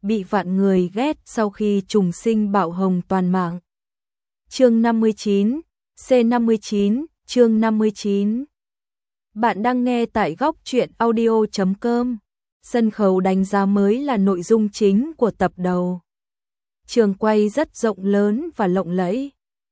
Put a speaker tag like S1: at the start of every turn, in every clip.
S1: bị vạn người ghét sau khi trùng sinh bạo hồng toàn mạng. Chương 59, C59, chương 59. Bạn đang nghe tại góc truyện audio.com. Sân khấu đánh giá mới là nội dung chính của tập đầu. Trường quay rất rộng lớn và lộng lẫy.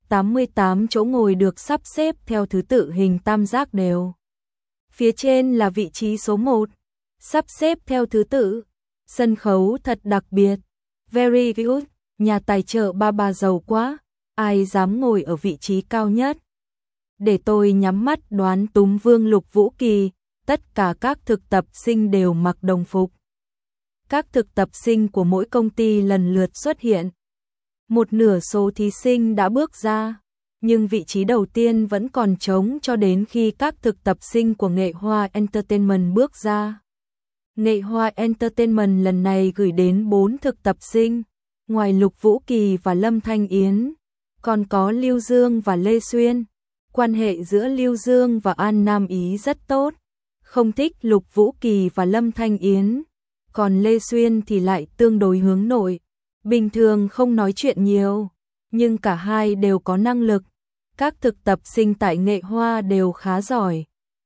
S1: 88 chỗ ngồi được sắp xếp theo thứ tự hình tam giác đều. Phía trên là vị trí số 1, sắp xếp theo thứ tự. Sân khấu thật đặc biệt. Very good, nhà tài trợ ba giàu quá, ai dám ngồi ở vị trí cao nhất. Để tôi nhắm mắt đoán Túm Vương Lục Vũ Kỳ, tất cả các thực tập sinh đều mặc đồng phục. Các thực tập sinh của mỗi công ty lần lượt xuất hiện. Một nửa số thí sinh đã bước ra, nhưng vị trí đầu tiên vẫn còn trống cho đến khi các thực tập sinh của Nghệ Hoa Entertainment bước ra. Nghệ Hoa Entertainment lần này gửi đến 4 thực tập sinh, ngoài Lục Vũ Kỳ và Lâm Thanh Yến, còn có Lưu Dương và Lê Xuyên. Quan hệ giữa Lưu Dương và An Nam Ý rất tốt, không thích Lục Vũ Kỳ và Lâm Thanh Yến, còn Lê Xuyên thì lại tương đối hướng nội, bình thường không nói chuyện nhiều, nhưng cả hai đều có năng lực. Các thực tập sinh tại Nghệ Hoa đều khá giỏi.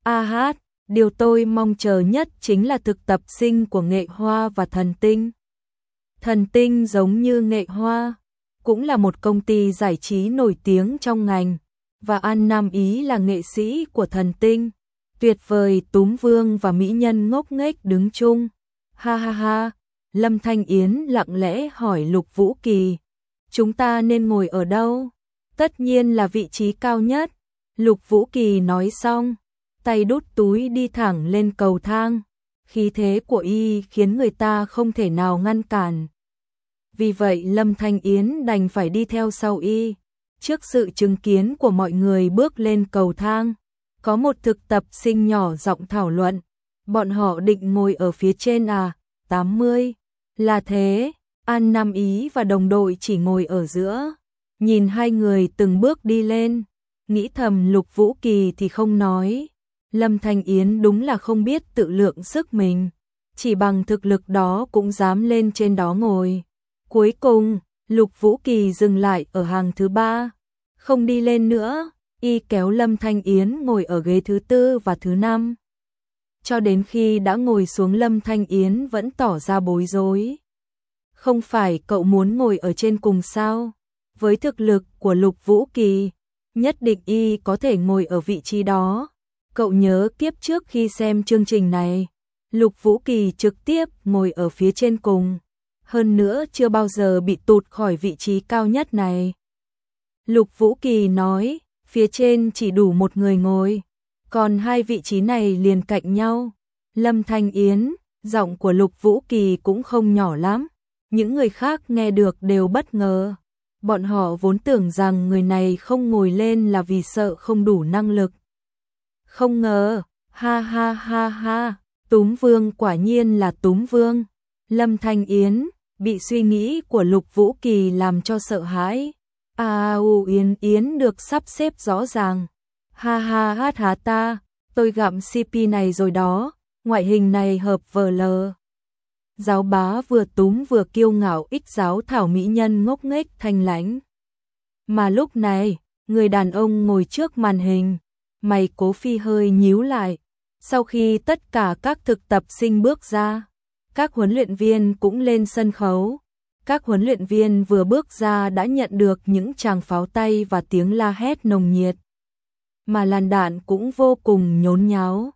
S1: Điều tôi mong chờ nhất chính là thực tập sinh của Nghệ Hoa và Thần Tinh. Thần Tinh giống như Nghệ Hoa, cũng là một công ty giải trí nổi tiếng trong ngành, và An Nam Ý là nghệ sĩ của Thần Tinh. Tuyệt vời, Túm Vương và mỹ nhân ngốc nghếch đứng chung. Ha ha ha, Lâm Thanh Yến lặng lẽ hỏi Lục Vũ Kỳ, chúng ta nên ngồi ở đâu? Tất nhiên là vị trí cao nhất. Lục Vũ Kỳ nói xong, tay đút túi đi thẳng lên cầu thang. Khí thế của y khiến người ta không thể nào ngăn cản. Vì vậy Lâm Thanh Yến đành phải đi theo sau y. Trước sự chứng kiến của mọi người bước lên cầu thang, có một thực tập sinh nhỏ giọng thảo luận. Bọn họ định ngồi ở phía trên à? 80. Là thế, An Nam Ý và đồng đội chỉ ngồi ở giữa. Nhìn hai người từng bước đi lên, nghĩ thầm Lục Vũ Kỳ thì không nói. Lâm Thanh Yến đúng là không biết tự lượng sức mình, chỉ bằng thực lực đó cũng dám lên trên đó ngồi. Cuối cùng, Lục Vũ Kỳ dừng lại ở hàng thứ 3, không đi lên nữa, y kéo Lâm Thanh Yến ngồi ở ghế thứ 4 và thứ 5. Cho đến khi đã ngồi xuống Lâm Thanh Yến vẫn tỏ ra bối rối. Không phải cậu muốn ngồi ở trên cùng sao? Với thực lực của Lục Vũ Kỳ, nhất định y có thể ngồi ở vị trí đó. Cậu nhớ kiếp trước khi xem chương trình này, Lục Vũ Kỳ trực tiếp ngồi ở phía trên cùng, hơn nữa chưa bao giờ bị tụt khỏi vị trí cao nhất này. Lục Vũ Kỳ nói, phía trên chỉ đủ một người ngồi, còn hai vị trí này liền cạnh nhau. Lâm Thanh Yến, giọng của Lục Vũ Kỳ cũng không nhỏ lắm, những người khác nghe được đều bất ngờ. Bọn họ vốn tưởng rằng người này không ngồi lên là vì sợ không đủ năng lực. Không ngờ, ha ha ha ha, Túm Vương quả nhiên là Túm Vương. Lâm Thanh Yến bị suy nghĩ của Lục Vũ Kỳ làm cho sợ hãi. Yến được sắp xếp rõ ràng. Ha ha hát há ta, tôi gặm CP này rồi đó, ngoại hình này hợp VL. Giáo bá vừa túm vừa kiêu ngạo ích giáo thảo mỹ nhân ngốc nghếch thanh lãnh. Mà lúc này, người đàn ông ngồi trước màn hình, mày Cố Phi hơi nhíu lại. Sau khi tất cả các thực tập sinh bước ra, các huấn luyện viên cũng lên sân khấu. Các huấn luyện viên vừa bước ra đã nhận được những tràng pháo tay và tiếng la hét nồng nhiệt. Mà làn đạn cũng vô cùng nhốn nháo.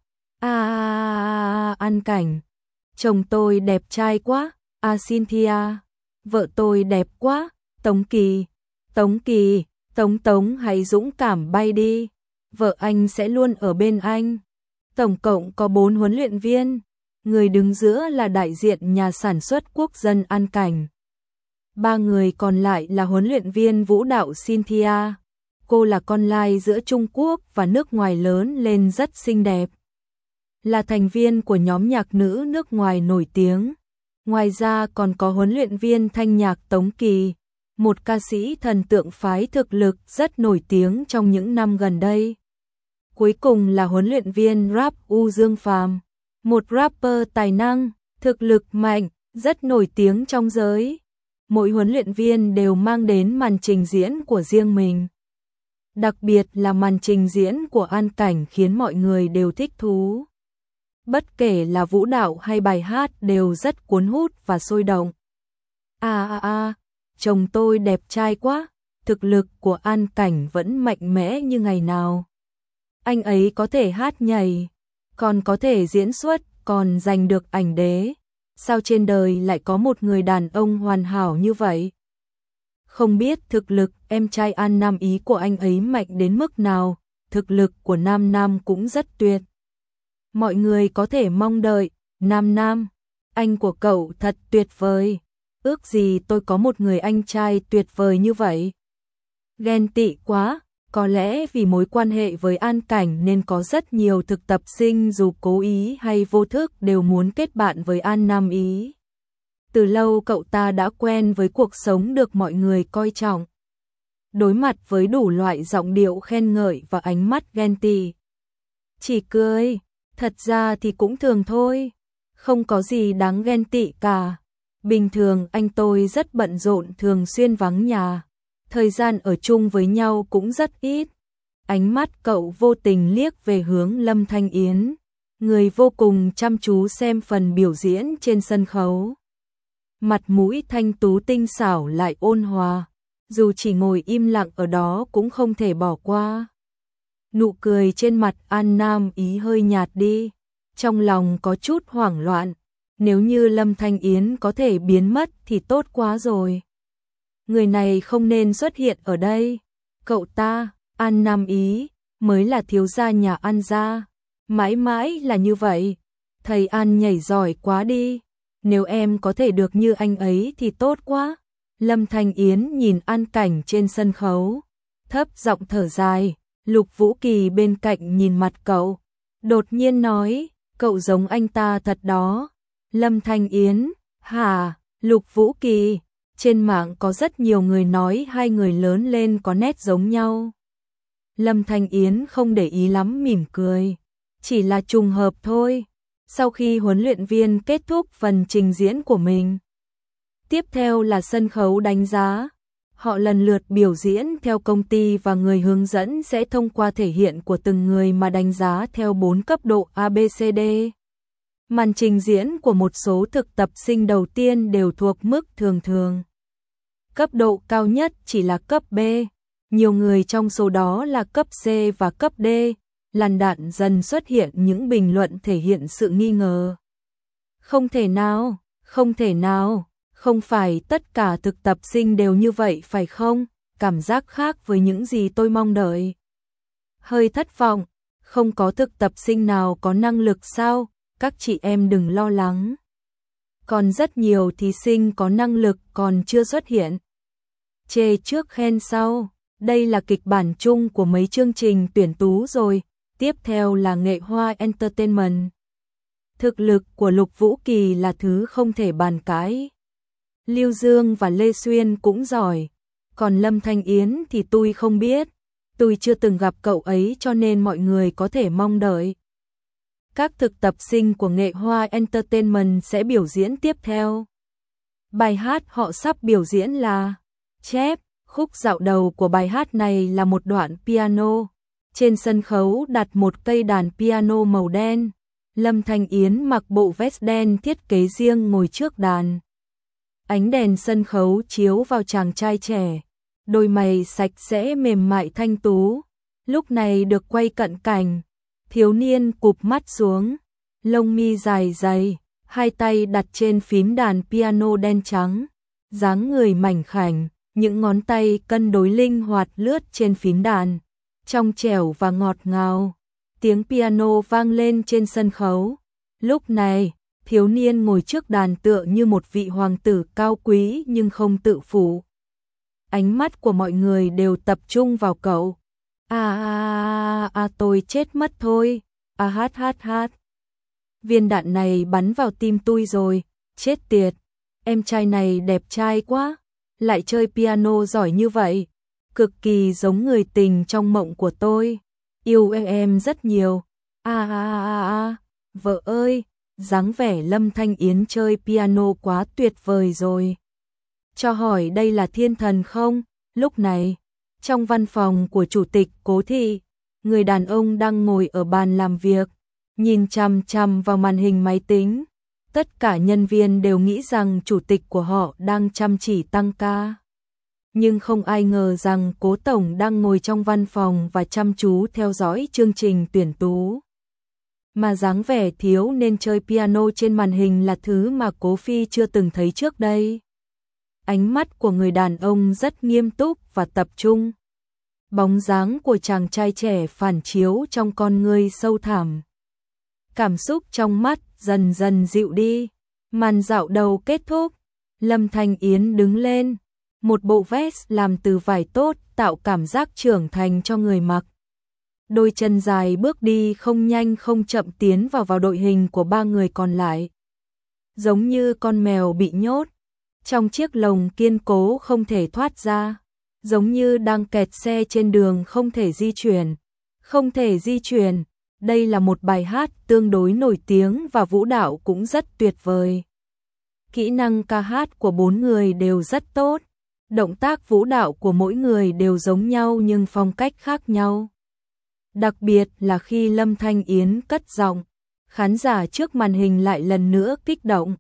S1: An Cảnh, chồng tôi đẹp trai quá. Cynthia, vợ tôi đẹp quá. Tống Kỳ, Tống hãy dũng cảm bay đi. Vợ anh sẽ luôn ở bên anh. Tổng cộng có 4 huấn luyện viên. Người đứng giữa là đại diện nhà sản xuất quốc dân An Cảnh. 3 người còn lại là huấn luyện viên vũ đạo Cynthia. Cô là con lai giữa Trung Quốc và nước ngoài lớn lên rất xinh đẹp. Là thành viên của nhóm nhạc nữ nước ngoài nổi tiếng. Ngoài ra còn có huấn luyện viên thanh nhạc Tống Kỳ, một ca sĩ thần tượng phái thực lực rất nổi tiếng trong những năm gần đây. Cuối cùng là huấn luyện viên rap Dương Phàm, một rapper tài năng, thực lực mạnh, rất nổi tiếng trong giới. Mỗi huấn luyện viên đều mang đến màn trình diễn của riêng mình. Đặc biệt là màn trình diễn của An Cảnh khiến mọi người đều thích thú. Bất kể là vũ đạo hay bài hát đều rất cuốn hút và sôi động. Chồng tôi đẹp trai quá, thực lực của An Cảnh vẫn mạnh mẽ như ngày nào. Anh ấy có thể hát nhảy, còn có thể diễn xuất, còn giành được ảnh đế. Sao trên đời lại có một người đàn ông hoàn hảo như vậy? Không biết thực lực em trai An Nam Ý của anh ấy mạnh đến mức nào, thực lực của Nam Nam cũng rất tuyệt. Mọi người có thể mong đợi, Nam Nam, anh của cậu thật tuyệt vời. Ước gì tôi có một người anh trai tuyệt vời như vậy. Ghen tị quá, có lẽ vì mối quan hệ với An Cảnh nên có rất nhiều thực tập sinh dù cố ý hay vô thức đều muốn kết bạn với An Nam Ý. Từ lâu cậu ta đã quen với cuộc sống được mọi người coi trọng. Đối mặt với đủ loại giọng điệu khen ngợi và ánh mắt ghen tị, chỉ cười, thật ra thì cũng thường thôi, không có gì đáng ghen tị cả. Bình thường anh tôi rất bận rộn, thường xuyên vắng nhà, thời gian ở chung với nhau cũng rất ít. Ánh mắt cậu vô tình liếc về hướng Lâm Thanh Yến, người vô cùng chăm chú xem phần biểu diễn trên sân khấu. Mặt mũi thanh tú tinh xảo lại ôn hòa, dù chỉ ngồi im lặng ở đó cũng không thể bỏ qua. Nụ cười trên mặt An Nam Ý hơi nhạt đi, trong lòng có chút hoảng loạn. Nếu như Lâm Thanh Yến có thể biến mất thì tốt quá rồi. Người này không nên xuất hiện ở đây. Cậu ta, An Nam Ý, mới là thiếu gia nhà An gia. Mãi mãi là như vậy. Thầy An nhảy giỏi quá đi. Nếu em có thể được như anh ấy thì tốt quá. Lâm Thanh Yến nhìn An Cảnh trên sân khấu, thấp giọng thở dài. Lục Vũ Kỳ bên cạnh nhìn mặt cậu, đột nhiên nói, cậu giống anh ta thật đó. Lâm Thanh Yến, hả? Lục Vũ Kỳ, trên mạng có rất nhiều người nói hai người lớn lên có nét giống nhau. Lâm Thanh Yến không để ý lắm, mỉm cười, chỉ là trùng hợp thôi. Sau khi huấn luyện viên kết thúc phần trình diễn của mình, tiếp theo là sân khấu đánh giá. Họ lần lượt biểu diễn theo công ty và người hướng dẫn sẽ thông qua thể hiện của từng người mà đánh giá theo 4 cấp độ ABCD. Màn trình diễn của một số thực tập sinh đầu tiên đều thuộc mức thường thường. Cấp độ cao nhất chỉ là cấp B, nhiều người trong số đó là cấp C và cấp D. Làn đạn dần xuất hiện những bình luận thể hiện sự nghi ngờ. Không thể nào, không thể nào, không phải tất cả thực tập sinh đều như vậy phải không? Cảm giác khác với những gì tôi mong đợi. Hơi thất vọng, không có thực tập sinh nào có năng lực sao? Các chị em đừng lo lắng. Còn rất nhiều thí sinh có năng lực còn chưa xuất hiện. Chê trước khen sau, đây là kịch bản chung của mấy chương trình tuyển tú rồi. Tiếp theo là Nghệ Hoa Entertainment. Thực lực của Lục Vũ Kỳ là thứ không thể bàn cãi. Lưu Dương và Lê Xuyên cũng giỏi. Còn Lâm Thanh Yến thì tôi không biết. Tôi chưa từng gặp cậu ấy cho nên mọi người có thể mong đợi. Các thực tập sinh của Nghệ Hoa Entertainment sẽ biểu diễn tiếp theo. Bài hát họ sắp biểu diễn là Chép. Khúc dạo đầu của bài hát này là một đoạn piano. Trên sân khấu đặt một cây đàn piano màu đen. Lâm Thanh Yến mặc bộ vest đen thiết kế riêng ngồi trước đàn. Ánh đèn sân khấu chiếu vào chàng trai trẻ, đôi mày sạch sẽ mềm mại thanh tú. Lúc này được quay cận cảnh, thiếu niên cụp mắt xuống, lông mi dài dày, hai tay đặt trên phím đàn piano đen trắng, dáng người mảnh khảnh, những ngón tay cân đối linh hoạt lướt trên phím đàn, trong trẻo và ngọt ngào. Tiếng piano vang lên trên sân khấu. Lúc này, thiếu niên ngồi trước đàn tựa như một vị hoàng tử cao quý nhưng không tự phụ. Ánh mắt của mọi người đều tập trung vào cậu. Tôi chết mất thôi. Hát. Viên đạn này bắn vào tim tôi rồi, chết tiệt. Em trai này đẹp trai quá, lại chơi piano giỏi như vậy, cực kỳ giống người tình trong mộng của tôi. Yêu em rất nhiều. Vợ ơi, dáng vẻ Lâm Thanh Yến chơi piano quá tuyệt vời rồi. Cho hỏi đây là thiên thần không? Lúc này, trong văn phòng của chủ tịch Cố Thị, người đàn ông đang ngồi ở bàn làm việc, nhìn chằm chằm vào màn hình máy tính. Tất cả nhân viên đều nghĩ rằng chủ tịch của họ đang chăm chỉ tăng ca. Nhưng không ai ngờ rằng Cố Tổng đang ngồi trong văn phòng và chăm chú theo dõi chương trình tuyển tú. Mà dáng vẻ thiếu nên chơi piano trên màn hình là thứ mà Cố Phi chưa từng thấy trước đây. Ánh mắt của người đàn ông rất nghiêm túc và tập trung. Bóng dáng của chàng trai trẻ phản chiếu trong con ngươi sâu thẳm. Cảm xúc trong mắt dần dần dịu đi. Màn dạo đầu kết thúc. Lâm Thanh Yến đứng lên. Một bộ vest làm từ vải tốt tạo cảm giác trưởng thành cho người mặc. Đôi chân dài bước đi không nhanh không chậm tiến vào đội hình của ba người còn lại. Giống như con mèo bị nhốt trong chiếc lồng kiên cố không thể thoát ra. Giống như đang kẹt xe trên đường không thể di chuyển. Không thể di chuyển. Đây là một bài hát tương đối nổi tiếng và vũ đạo cũng rất tuyệt vời. Kỹ năng ca hát của bốn người đều rất tốt. Động tác vũ đạo của mỗi người đều giống nhau nhưng phong cách khác nhau. Đặc biệt là khi Lâm Thanh Yến cất giọng, khán giả trước màn hình lại lần nữa kích động.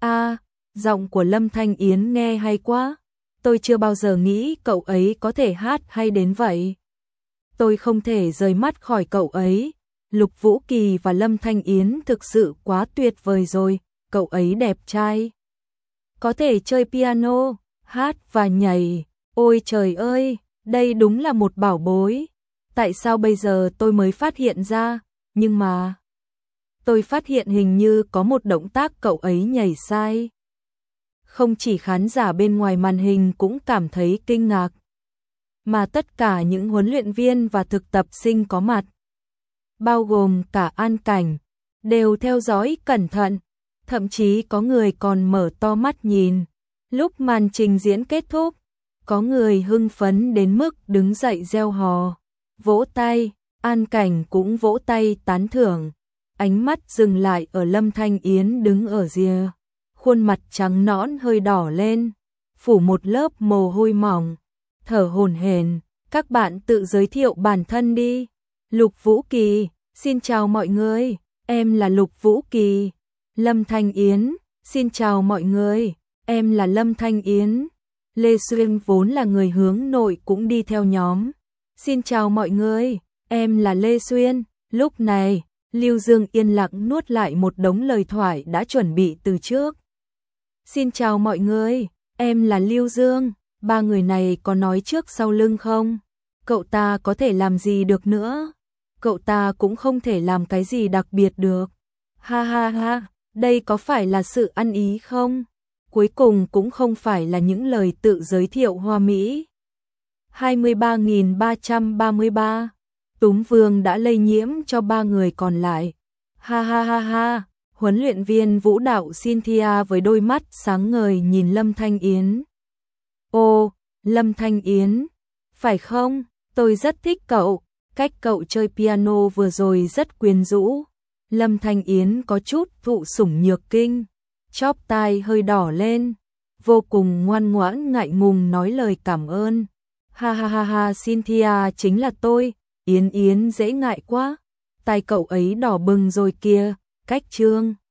S1: Giọng của Lâm Thanh Yến nghe hay quá. Tôi chưa bao giờ nghĩ cậu ấy có thể hát hay đến vậy. Tôi không thể rời mắt khỏi cậu ấy. Lục Vũ Kỳ và Lâm Thanh Yến thực sự quá tuyệt vời rồi. Cậu ấy đẹp trai, có thể chơi piano, hát và nhảy. Ôi trời ơi, đây đúng là một bảo bối. Tại sao bây giờ tôi mới phát hiện ra? Nhưng mà tôi phát hiện hình như có một động tác cậu ấy nhảy sai. Không chỉ khán giả bên ngoài màn hình cũng cảm thấy kinh ngạc, mà tất cả những huấn luyện viên và thực tập sinh có mặt, bao gồm cả An Cảnh, đều theo dõi cẩn thận, thậm chí có người còn mở to mắt nhìn. Lúc màn trình diễn kết thúc, có người hưng phấn đến mức đứng dậy reo hò, vỗ tay. An Cảnh cũng vỗ tay tán thưởng, ánh mắt dừng lại ở Lâm Thanh Yến đứng ở rìa, khuôn mặt trắng nõn hơi đỏ lên, phủ một lớp mồ hôi mỏng, thở hổn hển. Các bạn tự giới thiệu bản thân đi. Lục Vũ Kỳ, xin chào mọi người, em là Lục Vũ Kỳ. Lâm Thanh Yến, xin chào mọi người, em là Lâm Thanh Yến. Lê Xuyên vốn là người hướng nội cũng đi theo nhóm. Xin chào mọi người, em là Lê Xuyên. Lúc này, Lưu Dương yên lặng nuốt lại một đống lời thoại đã chuẩn bị từ trước. Xin chào mọi người, em là Lưu Dương. Ba người này có nói trước sau lưng không? Cậu ta có thể làm gì được nữa? Cậu ta cũng không thể làm cái gì đặc biệt được. Ha ha ha, đây có phải là sự ăn ý không? Cuối cùng cũng không phải là những lời tự giới thiệu hoa mỹ. 23.333 Túm Vương đã lây nhiễm cho ba người còn lại. Ha ha ha ha, huấn luyện viên vũ đạo Cynthia với đôi mắt sáng ngời nhìn Lâm Thanh Yến. Ô, Lâm Thanh Yến, phải không? Tôi rất thích cậu, cách cậu chơi piano vừa rồi rất quyến rũ. Lâm Thanh Yến có chút thụ sủng nhược kinh, chóp tai hơi đỏ lên, vô cùng ngoan ngoãn ngại ngùng nói lời cảm ơn. Ha ha ha ha, Cynthia chính là tôi, Yến Yến dễ ngại quá. Tai cậu ấy đỏ bừng rồi kìa, cách trương.